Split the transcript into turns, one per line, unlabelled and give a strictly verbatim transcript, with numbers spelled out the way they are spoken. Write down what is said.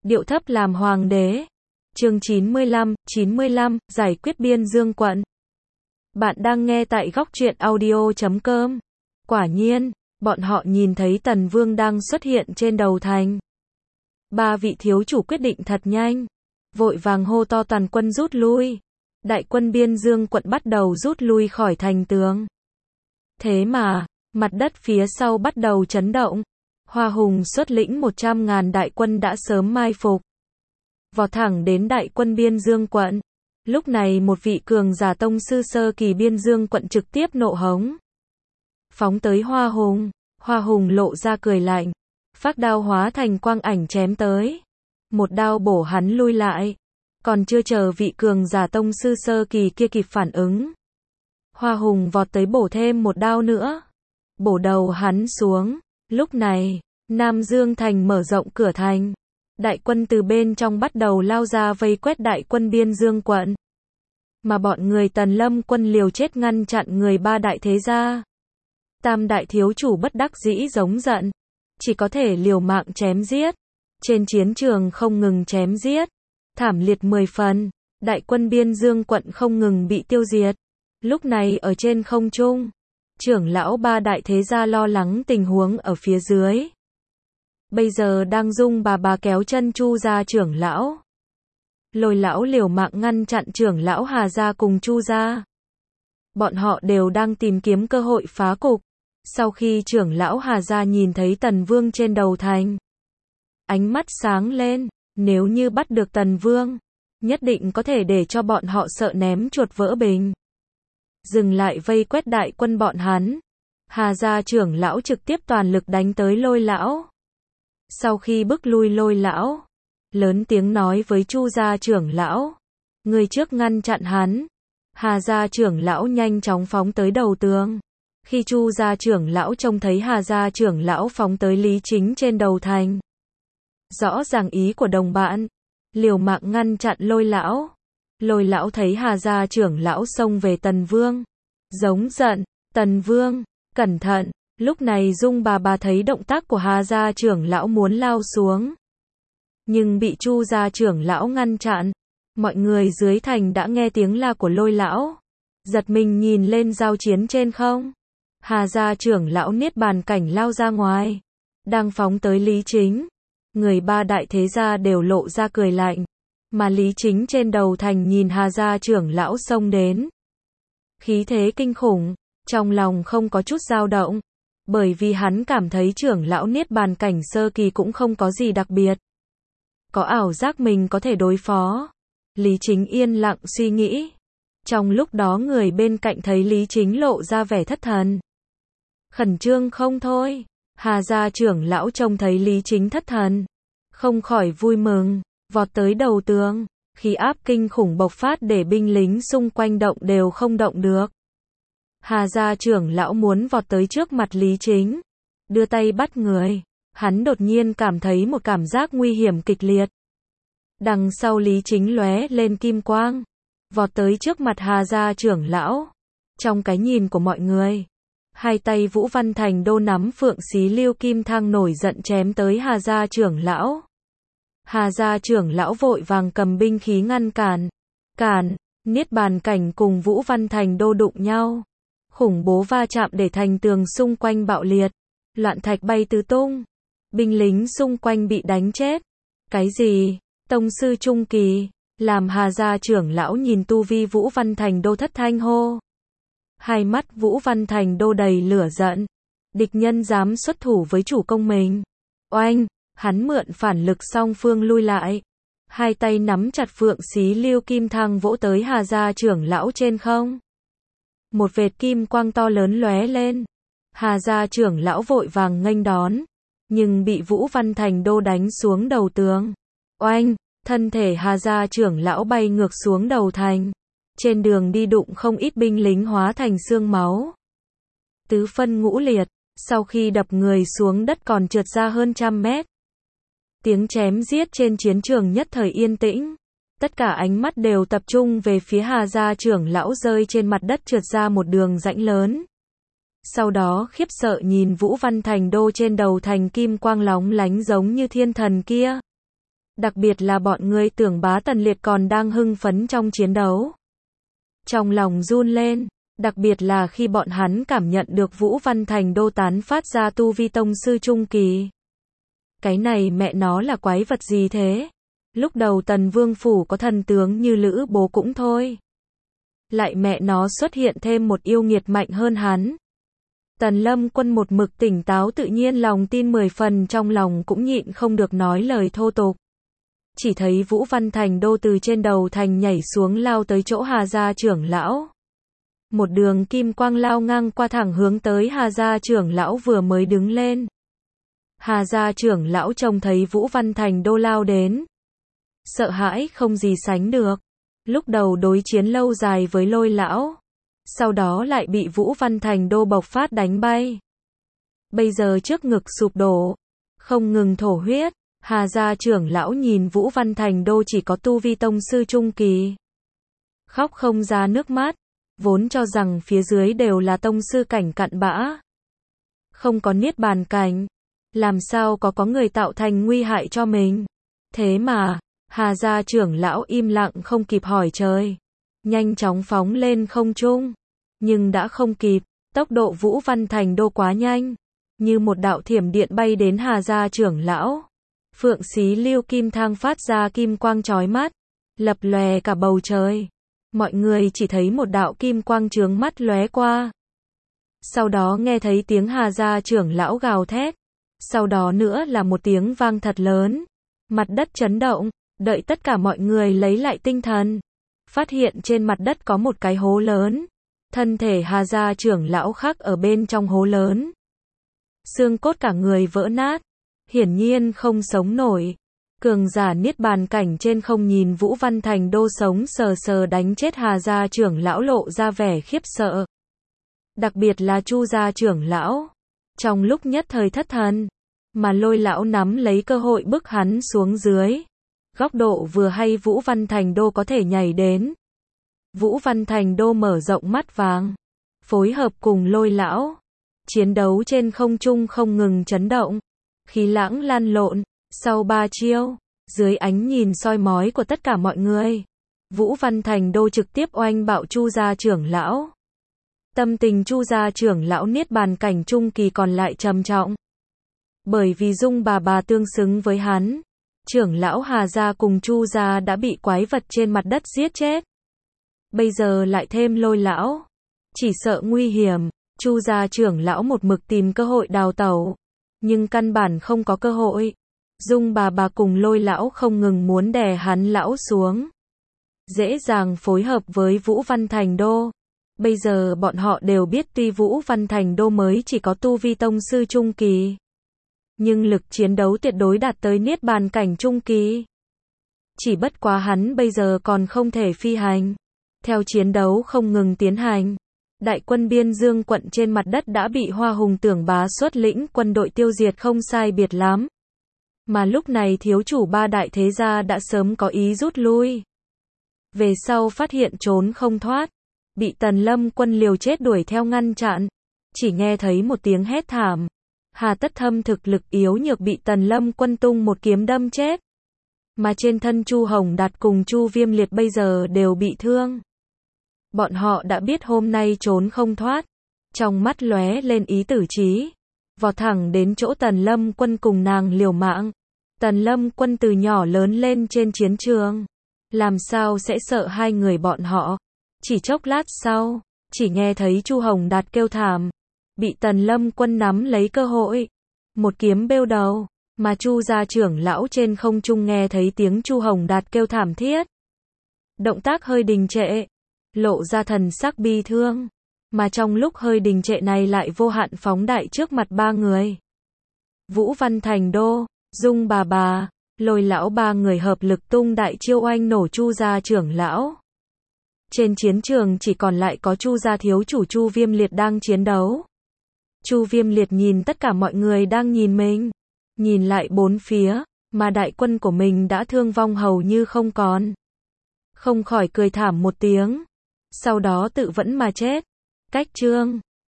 điệu thấp làm hoàng đế. Chương chín mươi lăm, chín mươi lăm, giải quyết Biên Dương quận. Bạn đang nghe tại góc truyện audio chấm com. Quả nhiên, bọn họ nhìn thấy Tần Vương đang xuất hiện trên đầu thành. Ba vị thiếu chủ quyết định thật nhanh, vội vàng hô to toàn quân rút lui. Đại quân Biên Dương quận bắt đầu rút lui khỏi thành tường. Thế mà, mặt đất phía sau bắt đầu chấn động. Hoa Hùng xuất lĩnh một trăm ngàn đại quân đã sớm mai phục, vọt thẳng đến đại quân Biên Dương quận. Lúc này một vị cường giả tông sư sơ kỳ Biên Dương quận trực tiếp nộ hống, phóng tới Hoa Hùng. Hoa Hùng lộ ra cười lạnh, phác đao hóa thành quang ảnh chém tới, một đao bổ hắn lui lại. Còn chưa chờ vị cường giả tông sư sơ kỳ kia kịp phản ứng, Hoa Hùng vọt tới bổ thêm một đao nữa, bổ đầu hắn xuống. Lúc này, Nam Dương thành mở rộng cửa thành, đại quân từ bên trong bắt đầu lao ra vây quét đại quân Biên Dương quận. Mà bọn người Tần Lâm quân liều chết ngăn chặn người ba đại thế gia. Tam đại thiếu chủ bất đắc dĩ giống giận, chỉ có thể liều mạng chém giết. Trên chiến trường không ngừng chém giết, thảm liệt mười phần, đại quân Biên Dương quận không ngừng bị tiêu diệt. Lúc này ở trên không trung, trưởng lão ba đại thế gia lo lắng tình huống ở phía dưới. Bây giờ đang dung bà bà kéo chân Chu gia trưởng lão. Lôi lão liều mạng ngăn chặn trưởng lão Hà gia cùng Chu gia. Bọn họ đều đang tìm kiếm cơ hội phá cục. Sau khi trưởng lão Hà gia nhìn thấy Tần Vương trên đầu thành, ánh mắt sáng lên, nếu như bắt được Tần Vương, nhất định có thể để cho bọn họ sợ ném chuột vỡ bình. Dừng lại vây quét đại quân bọn hắn. Hà gia trưởng lão trực tiếp toàn lực đánh tới Lôi lão. Sau khi bức lui Lôi lão, lớn tiếng nói với Chu gia trưởng lão, người trước ngăn chặn hắn. Hà gia trưởng lão nhanh chóng phóng tới đầu tường. Khi Chu gia trưởng lão trông thấy Hà gia trưởng lão phóng tới Lý Chính trên đầu thành, rõ ràng ý của đồng bạn, liều mạng ngăn chặn Lôi lão. Lôi lão thấy Hà gia trưởng lão xông về Tần Vương, giống giận, Tần Vương, cẩn thận. Lúc này dung bà bà thấy động tác của Hà gia trưởng lão muốn lao xuống, nhưng bị Chu gia trưởng lão ngăn chặn. Mọi người dưới thành đã nghe tiếng la của Lôi lão, giật mình nhìn lên giao chiến trên không. Hà gia trưởng lão niết bàn cảnh lao ra ngoài, đang phóng tới Lý Chính. Người ba đại thế gia đều lộ ra cười lạnh, mà Lý Chính trên đầu thành nhìn Hà gia trưởng lão xông đến, khí thế kinh khủng, trong lòng không có chút dao động, bởi vì hắn cảm thấy trưởng lão niết bàn cảnh sơ kỳ cũng không có gì đặc biệt, có ảo giác mình có thể đối phó. Lý Chính yên lặng suy nghĩ. Trong lúc đó người bên cạnh thấy Lý Chính lộ ra vẻ thất thần, khẩn trương không thôi. Hà gia trưởng lão trông thấy Lý Chính thất thần, không khỏi vui mừng, vọt tới đầu tường. Khí áp kinh khủng bộc phát để binh lính xung quanh động đều không động được. Hà gia trưởng lão muốn vọt tới trước mặt Lý Chính, đưa tay bắt người. Hắn đột nhiên cảm thấy một cảm giác nguy hiểm kịch liệt. Đằng sau Lý Chính lóe lên kim quang, vọt tới trước mặt Hà gia trưởng lão. Trong cái nhìn của mọi người, hai tay Vũ Văn Thành Đô nắm phượng xí lưu kim thang nổi giận chém tới Hà gia trưởng lão. Hà gia trưởng lão vội vàng cầm binh khí ngăn cản. Cản, niết bàn cảnh cùng Vũ Văn Thành Đô đụng nhau. Khủng bố va chạm để thành tường xung quanh bạo liệt. Loạn thạch bay tứ tung. Binh lính xung quanh bị đánh chết. Cái gì? Tông sư trung kỳ. Làm Hà gia trưởng lão nhìn tu vi Vũ Văn Thành Đô thất thanh hô. Hai mắt Vũ Văn Thành Đô đầy lửa giận. Địch nhân dám xuất thủ với chủ công mình. Oanh! Hắn mượn phản lực song phương lui lại. Hai tay nắm chặt phượng xí lưu kim thang vỗ tới Hà gia trưởng lão trên không. Một vệt kim quang to lớn lóe lên. Hà gia trưởng lão vội vàng nghênh đón, nhưng bị Vũ Văn Thành Đô đánh xuống đầu tường. Oanh! Thân thể Hà gia trưởng lão bay ngược xuống đầu thành. Trên đường đi đụng không ít binh lính hóa thành xương máu. Tứ phân ngũ liệt, sau khi đập người xuống đất còn trượt ra hơn trăm mét. Tiếng chém giết trên chiến trường nhất thời yên tĩnh. Tất cả ánh mắt đều tập trung về phía Hà gia trưởng lão rơi trên mặt đất trượt ra một đường rãnh lớn. Sau đó khiếp sợ nhìn Vũ Văn Thành Đô trên đầu thành kim quang lóng lánh giống như thiên thần kia. Đặc biệt là bọn người Tưởng Bá Tần Liệt còn đang hưng phấn trong chiến đấu. Trong lòng run lên, đặc biệt là khi bọn hắn cảm nhận được Vũ Văn Thành Đô tán phát ra tu vi tông sư trung kỳ. Cái này mẹ nó là quái vật gì thế? Lúc đầu Tần Vương Phủ có thần tướng như Lữ Bố cũng thôi. Lại mẹ nó xuất hiện thêm một yêu nghiệt mạnh hơn hắn. Tần Lâm Quân một mực tỉnh táo tự nhiên lòng tin mười phần trong lòng cũng nhịn không được nói lời thô tục. Chỉ thấy Vũ Văn Thành Đô từ trên đầu thành nhảy xuống lao tới chỗ Hà gia trưởng lão. Một đường kim quang lao ngang qua thẳng hướng tới Hà gia trưởng lão vừa mới đứng lên. Hà gia trưởng lão trông thấy Vũ Văn Thành Đô lao đến. Sợ hãi không gì sánh được. Lúc đầu đối chiến lâu dài với Lôi lão. Sau đó lại bị Vũ Văn Thành Đô bộc phát đánh bay. Bây giờ trước ngực sụp đổ. Không ngừng thổ huyết. Hà gia trưởng lão nhìn Vũ Văn Thành Đô chỉ có tu vi tông sư trung kỳ. Khóc không ra nước mắt. Vốn cho rằng phía dưới đều là tông sư cảnh cặn bã. Không có niết bàn cảnh. Làm sao có có người tạo thành nguy hại cho mình. Thế mà, Hà gia trưởng lão im lặng không kịp hỏi trời. Nhanh chóng phóng lên không trung. Nhưng đã không kịp, tốc độ Vũ Văn Thành Đô quá nhanh. Như một đạo thiểm điện bay đến Hà gia trưởng lão. Phượng xí lưu kim thang phát ra kim quang chói mắt. Lập lòe cả bầu trời. Mọi người chỉ thấy một đạo kim quang chướng mắt lóe qua. Sau đó nghe thấy tiếng Hà gia trưởng lão gào thét. Sau đó nữa là một tiếng vang thật lớn. Mặt đất chấn động, đợi tất cả mọi người lấy lại tinh thần. Phát hiện trên mặt đất có một cái hố lớn. Thân thể Hà gia trưởng lão khắc ở bên trong hố lớn. Xương cốt cả người vỡ nát. Hiển nhiên không sống nổi. Cường giả niết bàn cảnh trên không nhìn Vũ Văn Thành Đô sống sờ sờ đánh chết Hà gia trưởng lão lộ ra vẻ khiếp sợ. Đặc biệt là Chu gia trưởng lão. Trong lúc nhất thời thất thần. Mà Lôi lão nắm lấy cơ hội bức hắn xuống dưới. Góc độ vừa hay Vũ Văn Thành Đô có thể nhảy đến. Vũ Văn Thành Đô mở rộng mắt vàng. Phối hợp cùng Lôi lão. Chiến đấu trên không trung không ngừng chấn động. Khí lãng lan lộn. Sau ba chiêu, dưới ánh nhìn soi mói của tất cả mọi người, Vũ Văn Thành Đô trực tiếp oanh bạo Chu gia trưởng lão. Tâm tình Chu gia trưởng lão niết bàn cảnh trung kỳ còn lại trầm trọng. Bởi vì Dung bà bà tương xứng với hắn, trưởng lão Hà gia cùng Chu gia đã bị quái vật trên mặt đất giết chết. Bây giờ lại thêm Lôi lão, chỉ sợ nguy hiểm. Chu gia trưởng lão một mực tìm cơ hội đào tẩu, nhưng căn bản không có cơ hội. Dung bà bà cùng Lôi lão không ngừng muốn đè hắn lão xuống. Dễ dàng phối hợp với Vũ Văn Thành Đô. Bây giờ bọn họ đều biết tuy Vũ Văn Thành Đô mới chỉ có tu vi tông sư trung kỳ. Nhưng lực chiến đấu tuyệt đối đạt tới niết bàn cảnh trung kỳ. Chỉ bất quá hắn bây giờ còn không thể phi hành. Theo chiến đấu không ngừng tiến hành. Đại quân Biên Dương quận trên mặt đất đã bị Hoa Hùng Tưởng Bá xuất lĩnh quân đội tiêu diệt không sai biệt lắm. Mà lúc này thiếu chủ ba đại thế gia đã sớm có ý rút lui. Về sau phát hiện trốn không thoát. Bị Tần Lâm Quân liều chết đuổi theo ngăn chặn. Chỉ nghe thấy một tiếng hét thảm. Hà Tất Thâm thực lực yếu nhược bị Tần Lâm Quân tung một kiếm đâm chết. Mà trên thân Chu Hồng Đạt cùng Chu Viêm Liệt bây giờ đều bị thương. Bọn họ đã biết hôm nay trốn không thoát. Trong mắt lóe lên ý tử trí. Vọt thẳng đến chỗ Tần Lâm Quân cùng nàng liều mạng. Tần Lâm Quân từ nhỏ lớn lên trên chiến trường. Làm sao sẽ sợ hai người bọn họ. Chỉ chốc lát sau, chỉ nghe thấy Chu Hồng Đạt kêu thảm. Bị Tần Lâm Quân nắm lấy cơ hội. Một kiếm bêu đầu. Mà Chu gia trưởng lão trên không trung nghe thấy tiếng Chu Hồng Đạt kêu thảm thiết. Động tác hơi đình trệ. Lộ ra thần sắc bi thương. Mà trong lúc hơi đình trệ này lại vô hạn phóng đại trước mặt ba người. Vũ Văn Thành Đô, Dung bà bà, Lôi lão ba người hợp lực tung đại chiêu oanh nổ Chu gia trưởng lão. Trên chiến trường chỉ còn lại có Chu gia thiếu chủ Chu Viêm Liệt đang chiến đấu. Chu Viêm Liệt nhìn tất cả mọi người đang nhìn mình. Nhìn lại bốn phía, mà đại quân của mình đã thương vong hầu như không còn. Không khỏi cười thảm một tiếng. Sau đó tự vẫn mà chết. Cách chương